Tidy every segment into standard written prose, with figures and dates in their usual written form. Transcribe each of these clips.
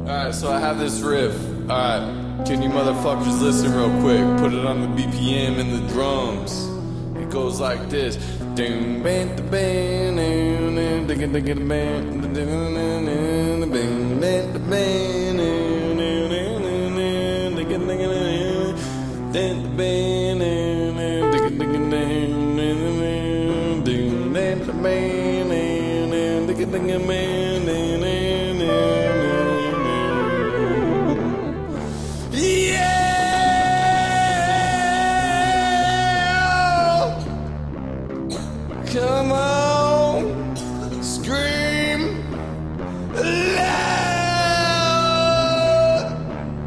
Alright, so I have this riff. Alright, can you motherfuckers listen real quick? Put it on the BPM and the drums. It goes like this. Come on, scream loud.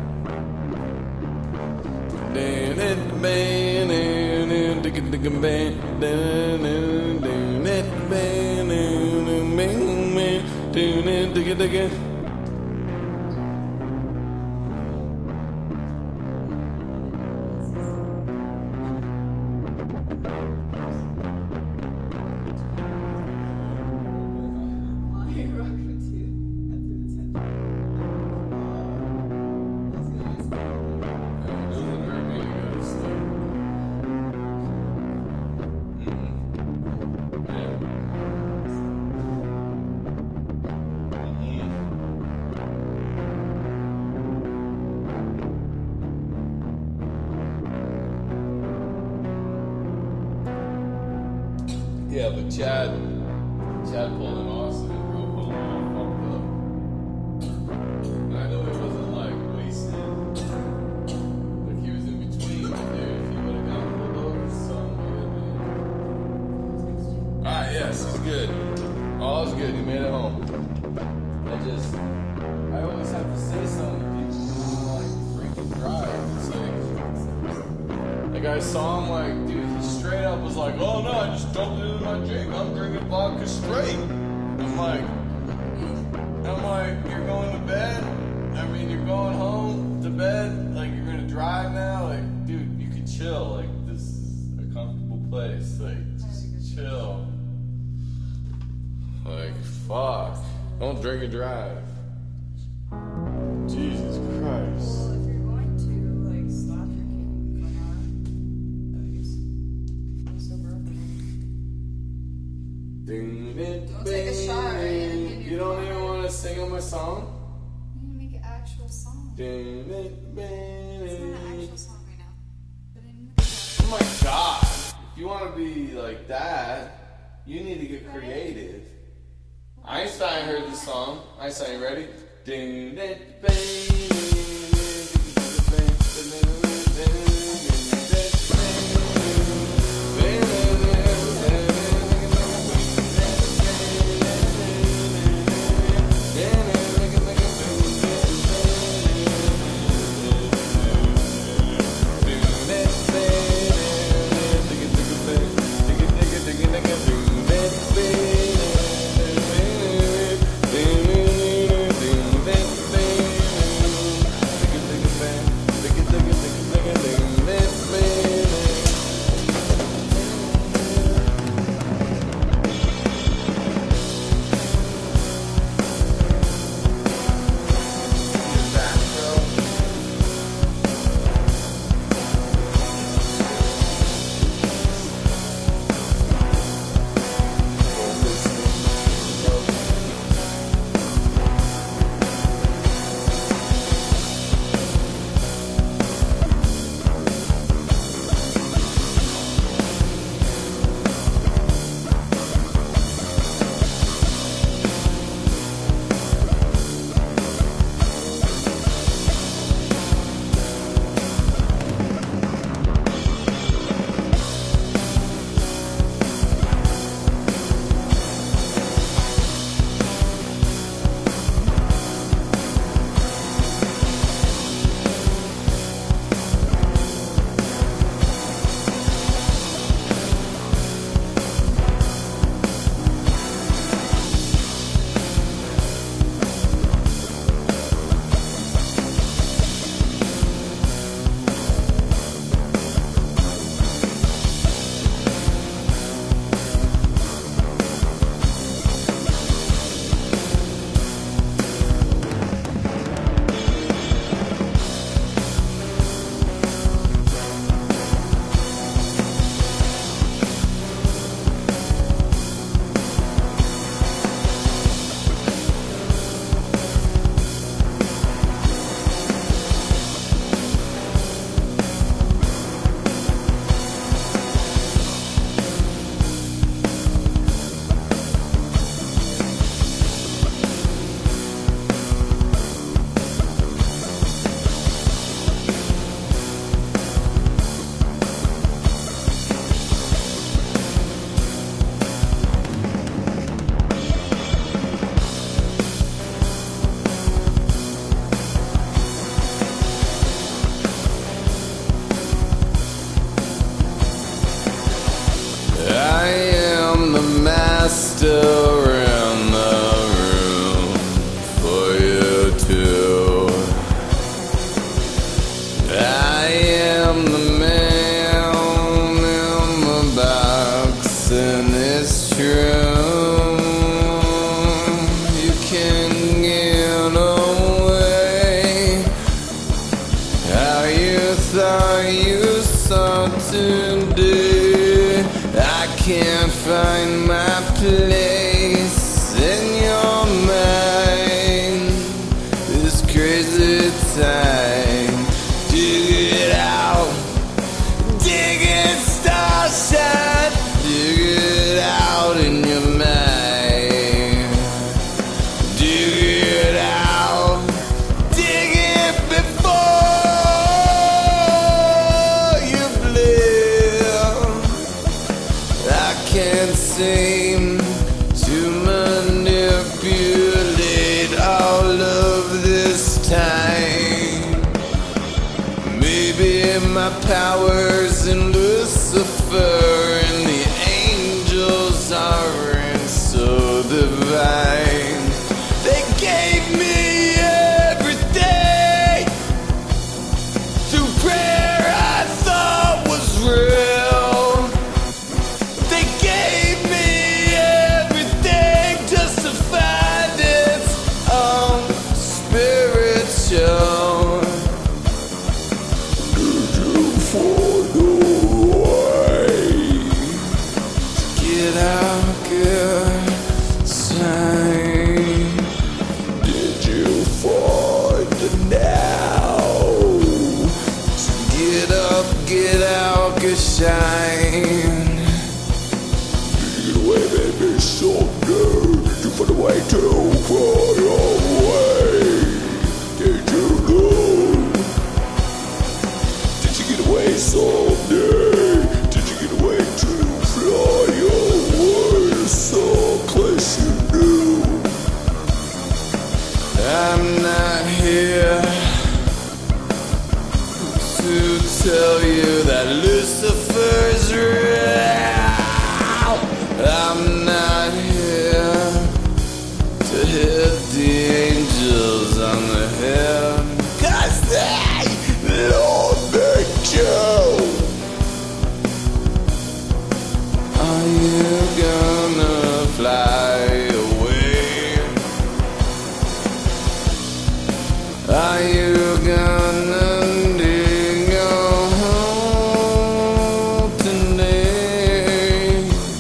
Yeah, but Chad pulled an Austin and real pulled all fucked up. And I know it wasn't like wasted. Like he was in between, dude. If he would have gotten pulled over, something would have been. Alright, yes, he's good. All is good, he made it home. I always have to say something to people who like freaking drive. It's like I saw him like, dude, he straight up was like, oh no, I just dumped it in my drink. I'm drinking vodka straight. I'm like, you're going to bed? I mean, you're going home to bed? Like, you're gonna drive now? Like, dude, you can chill. Like, this is a comfortable place. Like, just chill. Like, fuck. Don't drink and drive. Jesus Christ. Well, if you're going to, like, stop drinking for not, at least, feel sober up Don't take a shot, right? You don't even want to sing on my song? You need to make an actual song. It's not an actual song right now. But Oh my God. If you want to be like that, you need to get creative. Einstein heard the song. Einstein, you ready? today. I can't find my place in your mind. This crazy time. Dig it out. Dig it, starshine. Dig it out in your mind. Dig it out. Dig it before you live. I can't seem to manipulate all of this time. Maybe my powers in Lucifer and the angels aren't so divine. They gave me everything through prayer I thought was real. They gave me everything just to find its own spiritual. Get out, good sign. Did you find the now? Get up, get out, good shine. Get away, baby, someday. You find a way to fly away. Did you know? Did you get away someday? Did you get away to fly away to someplace you knew? I'm not here to tell you that Lucifer's real. I'm not here to hit the angels on the head, 'cause they love me too. Are you gonna fly away? Are you gonna go home today?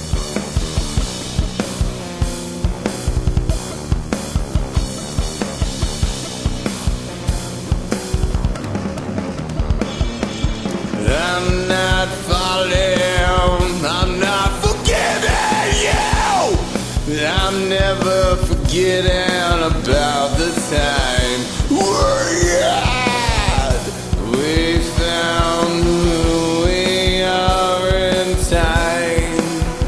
I'm not falling, I'm not forgiving you. I'm never forgetting about the time we had. We found who we are in time.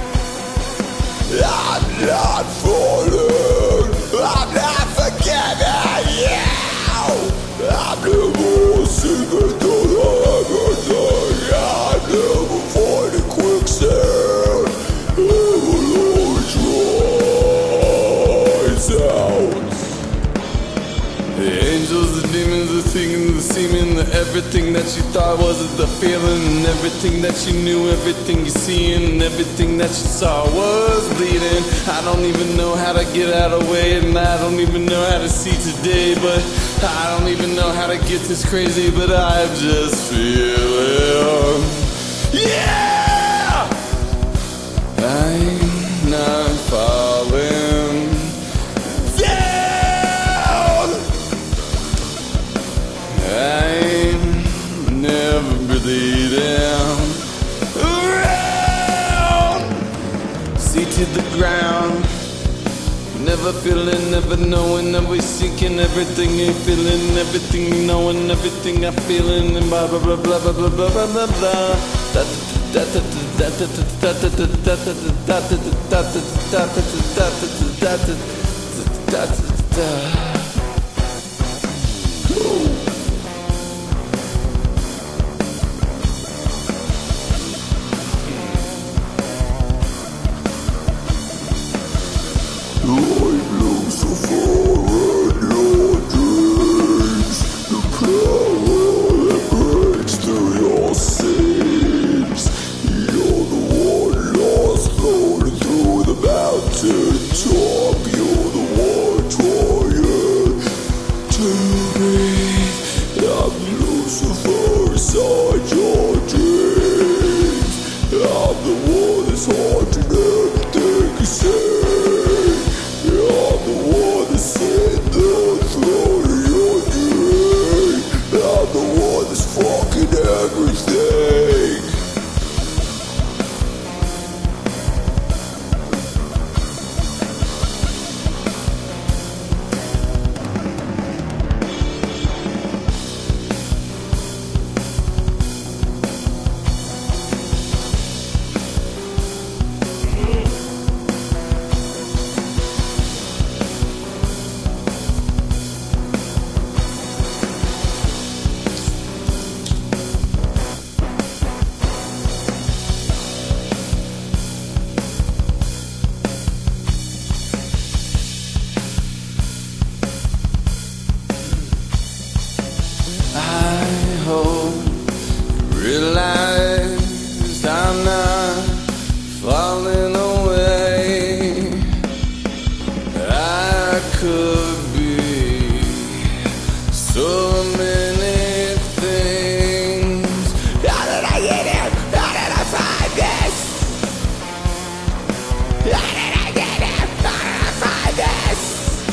I'm not falling, I'm not forgiving you. I'm never singing to the everything. I'm never fighting quicksand. I will always rise out. The angels, the demons, the singing, the seeming, the everything that you thought wasn't the feeling, and everything that you knew, everything you seen, and everything that you saw was bleeding. I don't even know how to get out of the way, and I don't even know how to see today, but I don't even know how to get this crazy, but I just feel it. Yeah! I'm not falling down. I'm never bleeding around. Seated the ground. Never feeling, never knowing, always seeking everything you feeling, everything you knowing, everything I feeling, and blah blah blah blah blah blah blah blah blah. Lucifer inside your dreams. his heart and everything he said. I'm the one that said the throne of your dream. I'm the one that's fucking everything. Realized I'm not falling away. I could be so many things. How did I get here? How did I find this? How did I get here? How did I find this?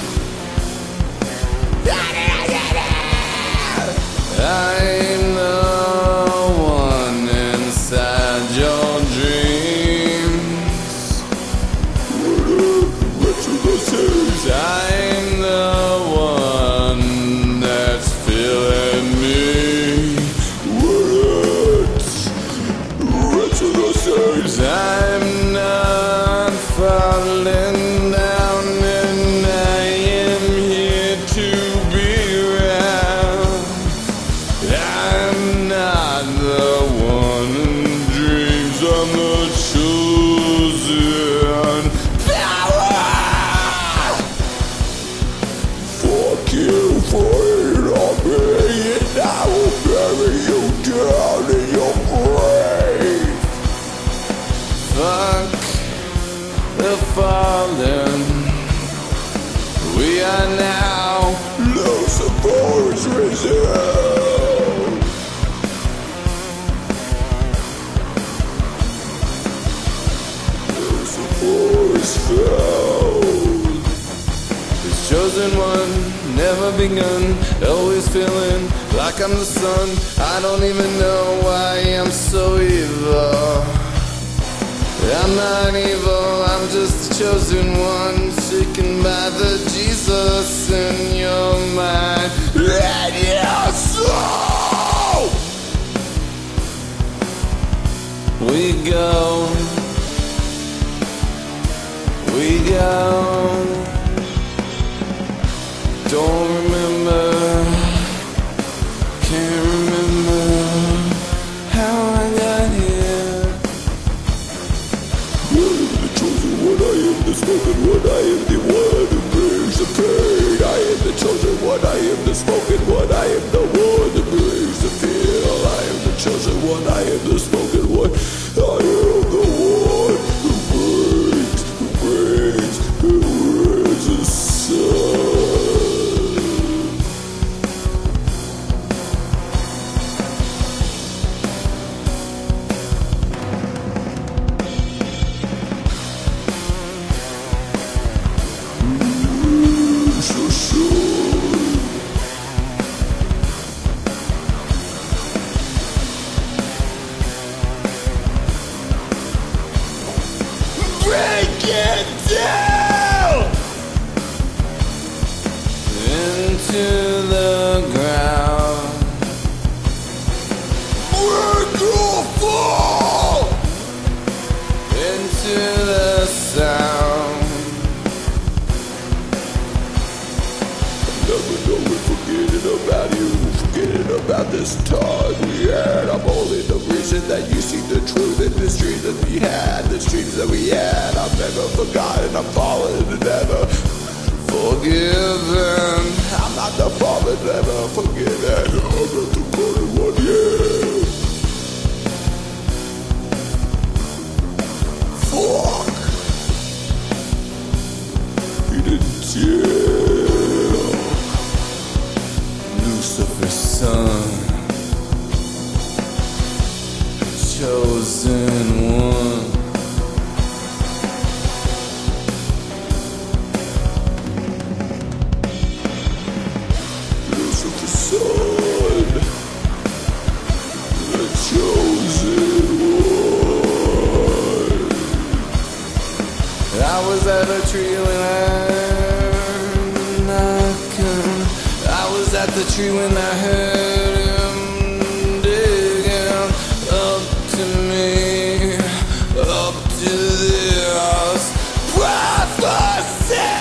How did I get here? I'm the one inside your dreams. I'm the one that's feeling me. I'm not falling down, and I am here to be around. I'm not the one who dreams, I'm the chosen power. Fuck you for it on me, and I will bury you down in your grave. Fuck the fallen. We are now Lucifer is risen. Lucifer is found. this chosen one, never begun. Always feeling like I'm the sun. I don't even know why I'm so evil. I'm not evil, I'm just the chosen one, shaken by the Jesus in your mind and your soul. We go, we go. Don't remember, can't remember how I got here. The chosen one, I am the spoken one, I am the one who brings the pain. I am the chosen one, I am the spoken one, I am the one that brings the feel. I am the chosen one, I am the spoken one, I am the one who brings the sun. So sure. Break it down into the ground. Break your fall Into the sound. Never know we're forgetting about you, forgetting about this time we had. I'm only the reason that you see the truth in this dream that we had, the dreams that we had. I've never forgotten, I'm falling and never Forgiven. I'm not the fallen, never forgiven. I'm not the golden one, yeah. Fuck. He didn't tell. Lucifer's son, chosen one. tree when I was at the tree when I heard him digging up to me, up to this prophecy.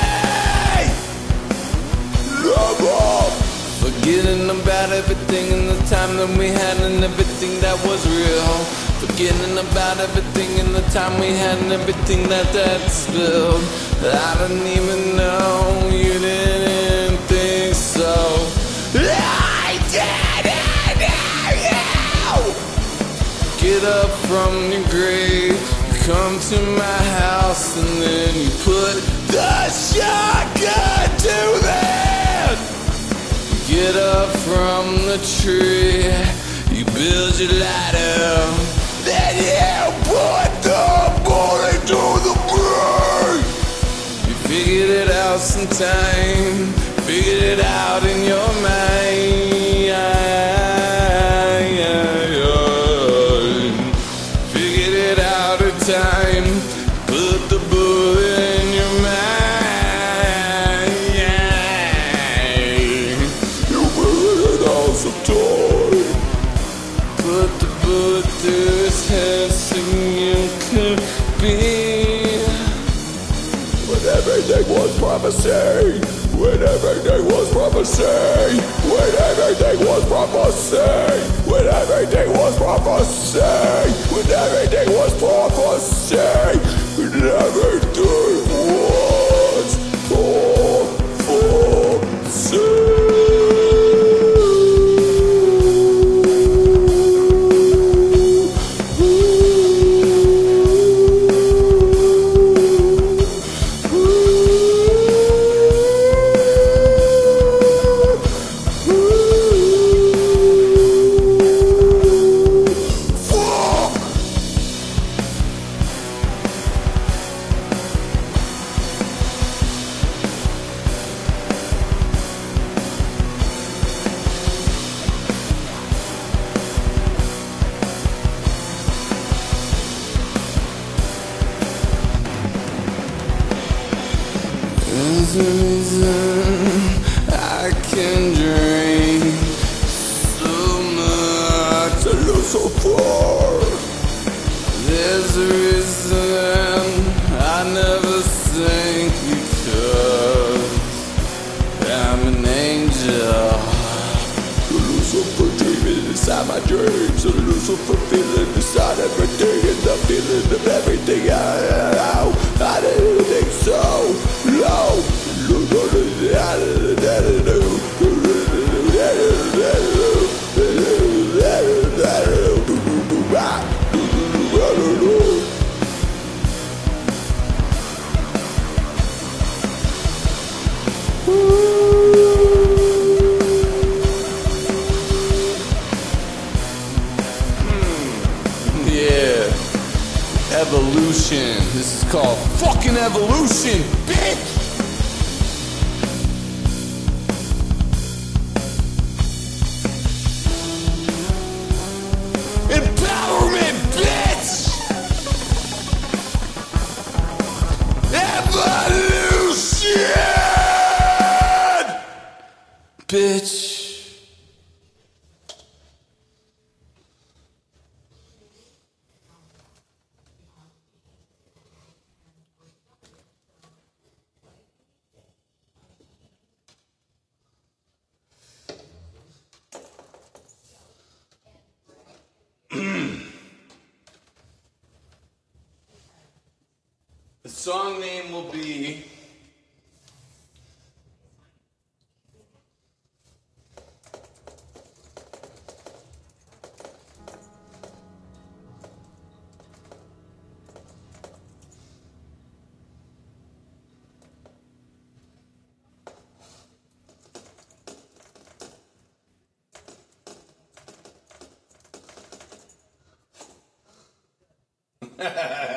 Forgetting about everything in the time that we had and everything that was real. Forgetting about everything in the time we had and everything that spilled. I didn't even know you didn't think so. I didn't know you. Get up from your grave, you come to my house, and then you put the shotgun to that. Get up from the tree, you build your ladder, then you put the bullet to the brain. You figured it out sometime, figured it out in your mind. Figured it out in time, put the bullet in your mind. You figured it out sometime, put the bullet through his head so you could be. When everything was prophecy, when everything was prophecy, when everything was prophecy, when everything was prophecy, when everything was prophecy, when everything was prophecy. There's a reason I can drink so much Lucifer. There's a reason I never sink because I'm an angel. Lucifer dreaming inside my dreams, a Lucifer feeling inside everything, and the feeling of everything. I didn't think so. No. Yeah, evolution. This is called fucking evolution, bitch. Empowerment, bitch! Evolution! Bitch. The song name will be Ha ha ha.